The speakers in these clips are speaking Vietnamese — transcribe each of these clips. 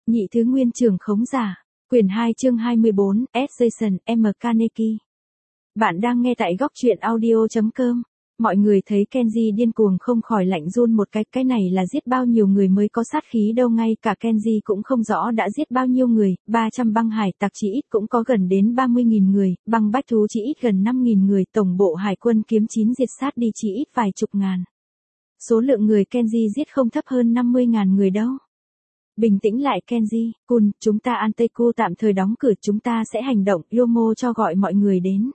Nhị thứ nguyên trưởng khống giả. Quyển 2 chương 24, S. Jason, M. Carnegie. Bạn đang nghe tại góc truyện audio.com. Mọi người thấy Kenji điên cuồng không khỏi lạnh run một cái này là giết bao nhiêu người mới có sát khí đâu, ngay cả Kenji cũng không rõ đã giết bao nhiêu người, 300 băng hải tặc chỉ ít cũng có gần đến 30.000 người, băng bách thú chỉ ít gần 5.000 người, tổng bộ hải quân kiếm 9 diệt sát đi chỉ ít vài chục ngàn. Số lượng người Kenji giết không thấp hơn 50.000 người đâu. Bình tĩnh lại Kenji, Kun, chúng ta Anteku tạm thời đóng cửa, chúng ta sẽ hành động, Yomo cho gọi mọi người đến.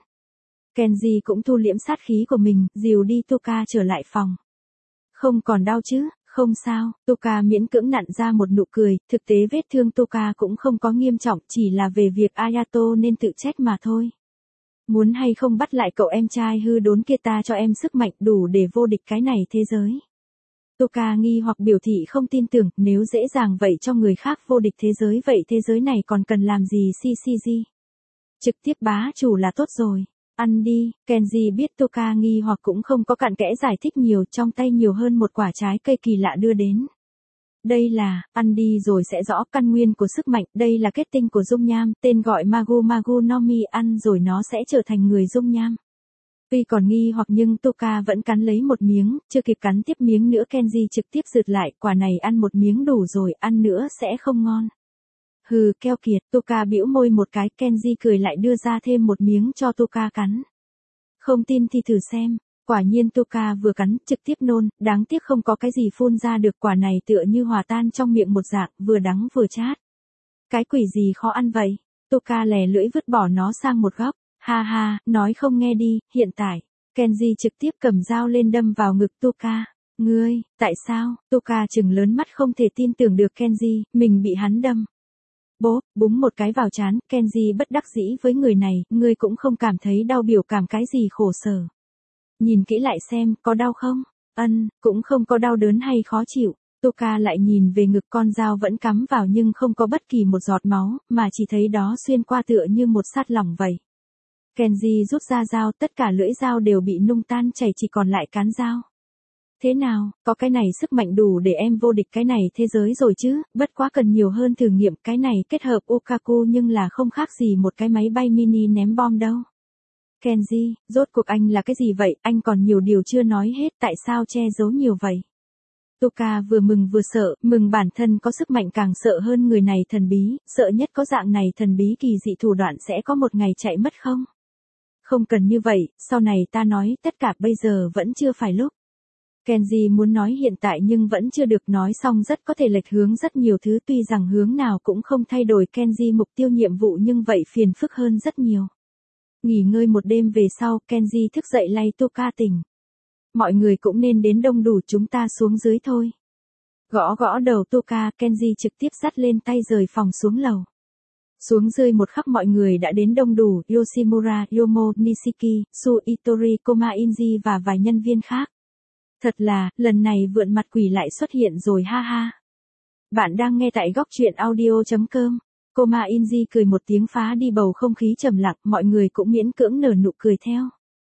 Kenji cũng thu liễm sát khí của mình, dìu đi Toka trở lại phòng. Không còn đau chứ, không sao, Toka miễn cưỡng nặn ra một nụ cười, thực tế vết thương Toka cũng không có nghiêm trọng, chỉ là về việc Ayato nên tự trách mà thôi. Muốn hay không bắt lại cậu em trai hư đốn kia, ta cho em sức mạnh đủ để vô địch cái này thế giới. Toka nghi hoặc biểu thị không tin tưởng, nếu dễ dàng vậy cho người khác vô địch thế giới vậy thế giới này còn cần làm gì CCG. Trực tiếp bá chủ là tốt rồi. Ăn đi, Kenji biết Toka nghi hoặc cũng không có cặn kẽ giải thích nhiều, trong tay nhiều hơn một quả trái cây kỳ lạ đưa đến. Đây là, ăn đi rồi sẽ rõ căn nguyên của sức mạnh, đây là kết tinh của dung nham, tên gọi Magu Magu no Mi, ăn rồi nó sẽ trở thành người dung nham. Tuy còn nghi hoặc nhưng Toka vẫn cắn lấy một miếng, chưa kịp cắn tiếp miếng nữa Kenji trực tiếp rượt lại, quả này ăn một miếng đủ rồi, ăn nữa sẽ không ngon. Hừ, keo kiệt, Toka bĩu môi một cái, Kenji cười lại đưa ra thêm một miếng cho Toka cắn. Không tin thì thử xem, quả nhiên Toka vừa cắn, trực tiếp nôn, đáng tiếc không có cái gì phun ra được, quả này tựa như hòa tan trong miệng một dạng, vừa đắng vừa chát. Cái quỷ gì khó ăn vậy? Toka lè lưỡi vứt bỏ nó sang một góc. Ha ha, nói không nghe đi, hiện tại, Kenji trực tiếp cầm dao lên đâm vào ngực Toka. Ngươi, tại sao? Toka trừng lớn mắt không thể tin tưởng được Kenji, mình bị hắn đâm. Bố, búng một cái vào trán, Kenji bất đắc dĩ với người này, ngươi cũng không cảm thấy đau, biểu cảm cái gì khổ sở. Nhìn kỹ lại xem, có đau không? Cũng không có đau đớn hay khó chịu. Toka lại nhìn về ngực, con dao vẫn cắm vào nhưng không có bất kỳ một giọt máu, mà chỉ thấy đó xuyên qua tựa như một sắt lỏng vậy. Kenji rút ra dao, tất cả lưỡi dao đều bị nung tan chảy, chỉ còn lại cán dao. Thế nào, có cái này sức mạnh đủ để em vô địch cái này thế giới rồi chứ, bất quá cần nhiều hơn thử nghiệm, cái này kết hợp Okaku nhưng là không khác gì một cái máy bay mini ném bom đâu. Kenji, rốt cuộc anh là cái gì vậy, anh còn nhiều điều chưa nói hết, tại sao che giấu nhiều vậy? Toka vừa mừng vừa sợ, mừng bản thân có sức mạnh, càng sợ hơn người này thần bí, sợ nhất có dạng này thần bí kỳ dị thủ đoạn sẽ có một ngày chạy mất không? Không cần như vậy, sau này ta nói, tất cả bây giờ vẫn chưa phải lúc. Kenji muốn nói hiện tại nhưng vẫn chưa được, nói xong rất có thể lệch hướng rất nhiều thứ, tuy rằng hướng nào cũng không thay đổi Kenji mục tiêu nhiệm vụ nhưng vậy phiền phức hơn rất nhiều. Nghỉ ngơi một đêm về sau, Kenji thức dậy lay Toka tỉnh. Mọi người cũng nên đến đông đủ, chúng ta xuống dưới thôi. Gõ gõ đầu Toka, Kenji trực tiếp dắt lên tay rời phòng xuống lầu. Xuống dưới một khắc mọi người đã đến đông đủ, Yoshimura, Yomo, Nishiki, Su Itori, Koma Inji và vài nhân viên khác. Thật là, lần này vượn mặt quỷ lại xuất hiện rồi, ha ha. Bạn đang nghe tại góc truyện audio.com. Koma Inji cười một tiếng phá đi bầu không khí trầm lặng, mọi người cũng miễn cưỡng nở nụ cười theo.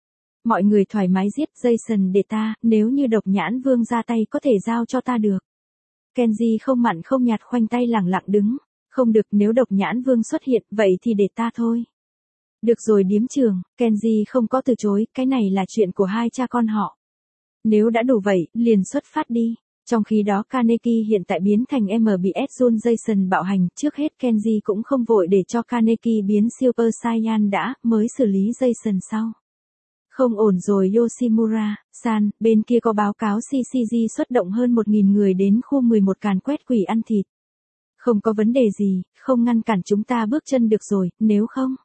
Mọi người thoải mái giết Jason để ta, nếu như độc nhãn vương ra tay có thể giao cho ta được. Kenji không mặn không nhạt khoanh tay lẳng lặng đứng. Không được, nếu độc nhãn vương xuất hiện, vậy thì để ta thôi. Được rồi điếm trưởng, Kenji không có từ chối, cái này là chuyện của hai cha con họ. Nếu đã đủ vậy, liền xuất phát đi. Trong khi đó Carnegie hiện tại biến thành MBS Jun Jason bạo hành, trước hết Kenji cũng không vội để cho Carnegie biến Super Saiyan đã, mới xử lý Jason sau. Không ổn rồi Yoshimura-san, bên kia có báo cáo CCG xuất động hơn 1.000 người đến khu 11 càn quét quỷ ăn thịt. Không có vấn đề gì, không ngăn cản chúng ta bước chân được rồi, nếu không.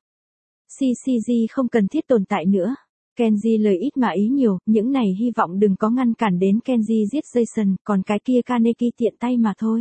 CCG không cần thiết tồn tại nữa. Kenji lời ít mà ý nhiều, những này hy vọng đừng có ngăn cản đến Kenji giết Jason, còn cái kia Carnegie tiện tay mà thôi.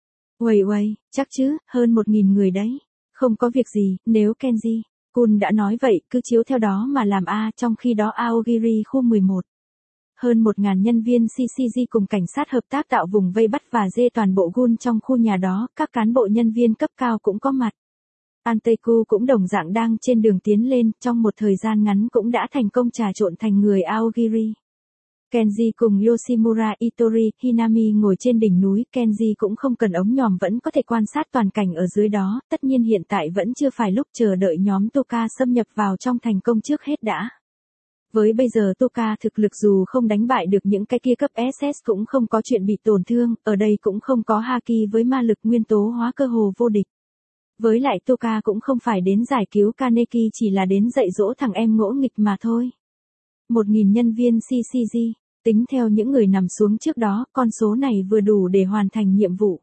Uầy, chắc chứ, hơn 1.000 người đấy. Không có việc gì, nếu Kenji Kun đã nói vậy, cứ chiếu theo đó mà làm a. Trong khi đó Aogiri khu 11. Hơn 1.000 nhân viên CCG cùng cảnh sát hợp tác tạo vùng vây bắt và dê toàn bộ Gun trong khu nhà đó, các cán bộ nhân viên cấp cao cũng có mặt. Anteku cũng đồng dạng đang trên đường tiến lên, trong một thời gian ngắn cũng đã thành công trà trộn thành người Aogiri. Kenji cùng Yoshimura Itori, Hinami ngồi trên đỉnh núi, Kenji cũng không cần ống nhòm vẫn có thể quan sát toàn cảnh ở dưới đó, tất nhiên hiện tại vẫn chưa phải lúc chờ đợi nhóm Toka xâm nhập vào trong thành công trước hết đã. Với bây giờ Toka thực lực dù không đánh bại được những cái kia cấp SS cũng không có chuyện bị tổn thương, ở đây cũng không có Haki với ma lực nguyên tố hóa cơ hồ vô địch. Với lại Toka cũng không phải đến giải cứu Kaneki chỉ là đến dạy dỗ thằng em ngỗ nghịch mà thôi. 1.000 nhân viên CCG, tính theo những người nằm xuống trước đó, con số này vừa đủ để hoàn thành nhiệm vụ.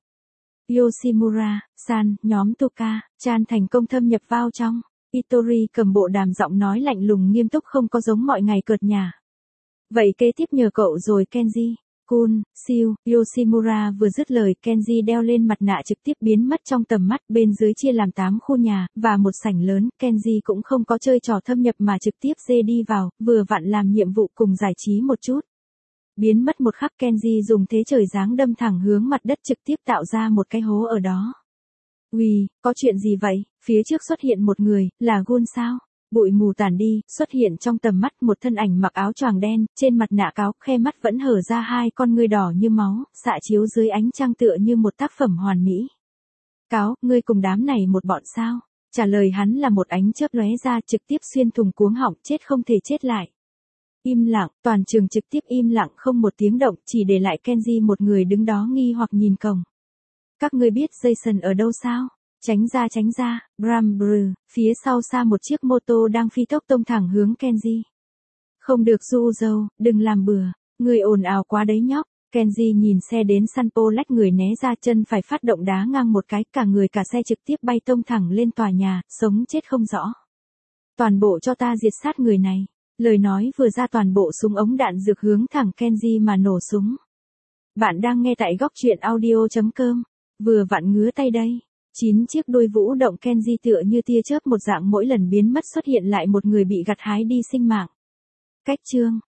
Yoshimura-san, nhóm Toka-chan thành công thâm nhập vào trong. Itori cầm bộ đàm giọng nói lạnh lùng nghiêm túc không có giống mọi ngày cợt nhả. Vậy kế tiếp nhờ cậu rồi Kenji. Kun, siêu, Yoshimura vừa dứt lời, Kenji đeo lên mặt nạ trực tiếp biến mất trong tầm mắt, bên dưới chia làm 8 khu nhà, và một sảnh lớn, Kenji cũng không có chơi trò thâm nhập mà trực tiếp dê đi vào, vừa vặn làm nhiệm vụ cùng giải trí một chút. Biến mất một khắc Kenji dùng thế trời giáng đâm thẳng hướng mặt đất trực tiếp tạo ra một cái hố ở đó. Uầy, có chuyện gì vậy? Phía trước xuất hiện một người, là Gun sao? Bụi mù tản đi, xuất hiện trong tầm mắt một thân ảnh mặc áo choàng đen, trên mặt nạ cáo, khe mắt vẫn hở ra hai con ngươi đỏ như máu, xạ chiếu dưới ánh trăng tựa như một tác phẩm hoàn mỹ. Cáo, ngươi cùng đám này một bọn sao? Trả lời hắn là một ánh chớp lóe ra trực tiếp xuyên thủng cuống họng, chết không thể chết lại. Im lặng, toàn trường trực tiếp im lặng không một tiếng động, chỉ để lại Kenji một người đứng đó nghi hoặc nhìn cổng. Các ngươi biết Jason ở đâu sao? Tránh ra, Brambru, phía sau xa một chiếc mô tô đang phi tốc tông thẳng hướng Kenji. Không được du dâu, đừng làm bừa, người ồn ào quá đấy nhóc. Kenji nhìn xe đến Sanpo lách người né ra chân phải phát động đá ngang một cái, cả người cả xe trực tiếp bay tông thẳng lên tòa nhà, sống chết không rõ. Toàn bộ cho ta diệt sát người này. Lời nói vừa ra toàn bộ súng ống đạn dược hướng thẳng Kenji mà nổ súng. Bạn đang nghe tại góc truyện audio.com. Vừa vặn ngứa tay đây. 9 chiếc đuôi vũ động Kenji tựa như tia chớp một dạng mỗi lần biến mất xuất hiện lại một người bị gặt hái đi sinh mạng. Cách chương